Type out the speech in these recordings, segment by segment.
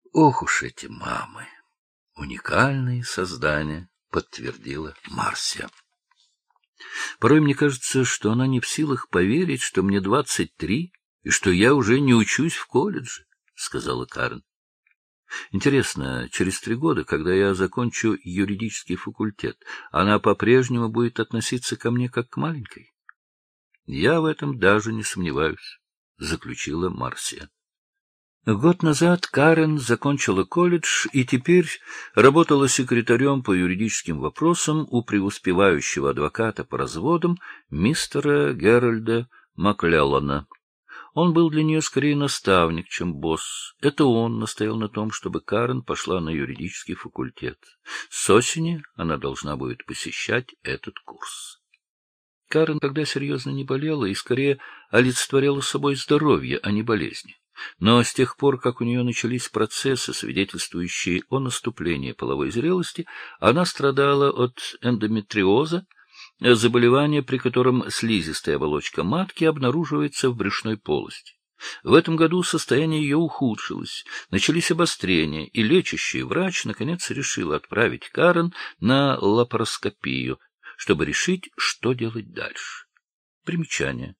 Ох уж эти мамы! Уникальные создания, подтвердила Марсия. Порой мне кажется, что она не в силах поверить, что мне 23 и что я уже не учусь в колледже, сказала Карен. Интересно, через 3 года, когда я закончу юридический факультет, она по-прежнему будет относиться ко мне как к маленькой? Я в этом даже не сомневаюсь, заключила Марсия. Год назад Карен закончила колледж и теперь работала секретарем по юридическим вопросам у преуспевающего адвоката по разводам мистера Геральда Маклеллана. Он был для нее скорее наставник, чем босс. Это он настоял на том, чтобы Карен пошла на юридический факультет. С осени она должна будет посещать этот курс. Карен тогда серьезно не болела и скорее олицетворяла собой здоровье, а не болезни. Но с тех пор, как у нее начались процессы, свидетельствующие о наступлении половой зрелости, она страдала от эндометриоза, заболевание, при котором слизистая оболочка матки обнаруживается в брюшной полости. В этом году состояние ее ухудшилось, начались обострения, и лечащий врач наконец решил отправить Карен на лапароскопию, чтобы решить, что делать дальше. Примечание.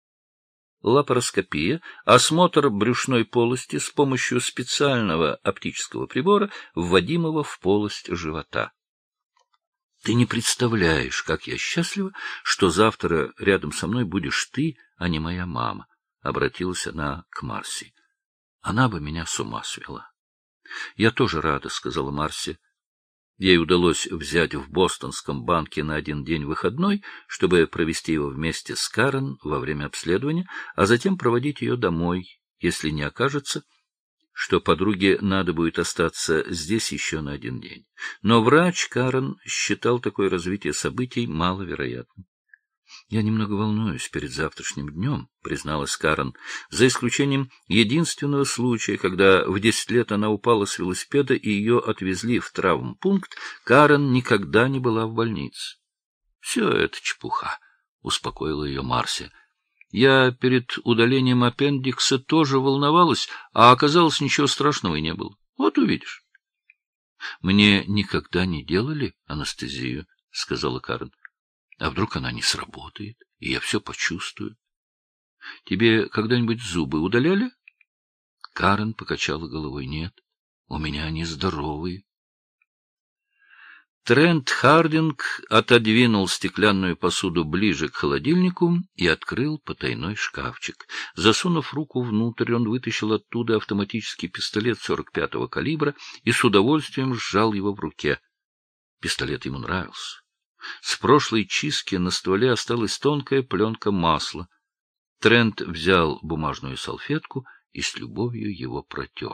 Лапароскопия — осмотр брюшной полости с помощью специального оптического прибора, вводимого в полость живота. Ты не представляешь, как я счастлива, что завтра рядом со мной будешь ты, а не моя мама, — обратилась она к Марси. Она бы меня с ума свела. — Я тоже рада, — сказала Марси. Ей удалось взять в бостонском банке на 1 день выходной, чтобы провести его вместе с Карен во время обследования, а затем проводить ее домой, если не окажется, что подруге надо будет остаться здесь еще на 1 день. Но врач Карен считал такое развитие событий маловероятным. — Я немного волнуюсь перед завтрашним днем, — призналась Карен, за исключением единственного случая, когда в 10 лет она упала с велосипеда и ее отвезли в травмпункт. Карен никогда не была в больнице. — Все это чепуха, — успокоила ее Марсия. — Я перед удалением аппендикса тоже волновалась, а оказалось, ничего страшного и не было. Вот увидишь. — Мне никогда не делали анестезию, — сказала Карен. А вдруг она не сработает, и я все почувствую? Тебе когда-нибудь зубы удаляли? Карен покачала головой. Нет, у меня они здоровые. Трент Хардинг отодвинул стеклянную посуду ближе к холодильнику и открыл потайной шкафчик. Засунув руку внутрь, он вытащил оттуда автоматический пистолет 45-го калибра и с удовольствием сжал его в руке. Пистолет ему нравился. С прошлой чистки на стволе осталась тонкая пленка масла. Трент взял бумажную салфетку и с любовью его протер.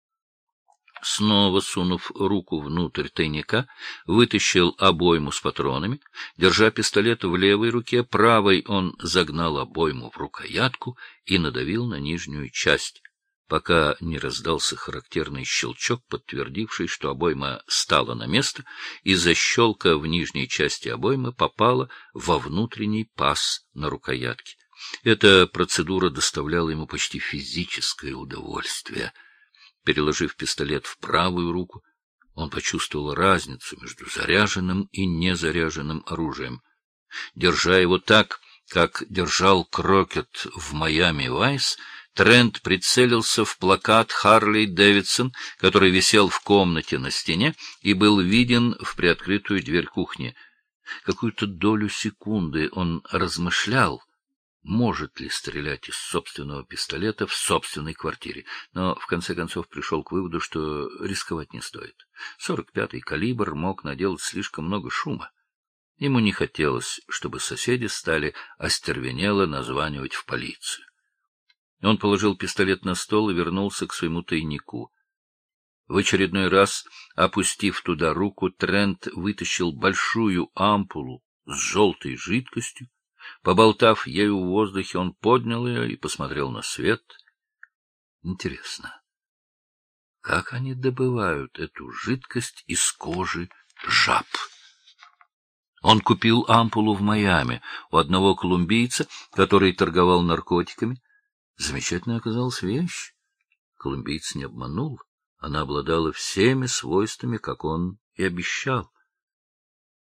Снова сунув руку внутрь тайника, вытащил обойму с патронами. Держа пистолет в левой руке, правой он загнал обойму в рукоятку и надавил на нижнюю часть, пока не раздался характерный щелчок, подтвердивший, что обойма стала на место, и защелка в нижней части обоймы попала во внутренний паз на рукоятке. Эта процедура доставляла ему почти физическое удовольствие. Переложив пистолет в правую руку, он почувствовал разницу между заряженным и незаряженным оружием. Держа его так, как держал Крокет в Майами Вайс, Трент прицелился в плакат Харли Дэвидсон, который висел в комнате на стене и был виден в приоткрытую дверь кухни. Какую-то долю секунды он размышлял, может ли стрелять из собственного пистолета в собственной квартире, но в конце концов пришел к выводу, что рисковать не стоит. 45-й калибр мог наделать слишком много шума. Ему не хотелось, чтобы соседи стали остервенело названивать в полицию. Он положил пистолет на стол и вернулся к своему тайнику. В очередной раз, опустив туда руку, Трент вытащил большую ампулу с желтой жидкостью. Поболтав ею в воздухе, он поднял ее и посмотрел на свет. Интересно, как они добывают эту жидкость из кожи жаб? Он купил ампулу в Майами у одного колумбийца, который торговал наркотиками. Замечательная оказалась вещь. Колумбиец не обманул. Она обладала всеми свойствами, как он и обещал.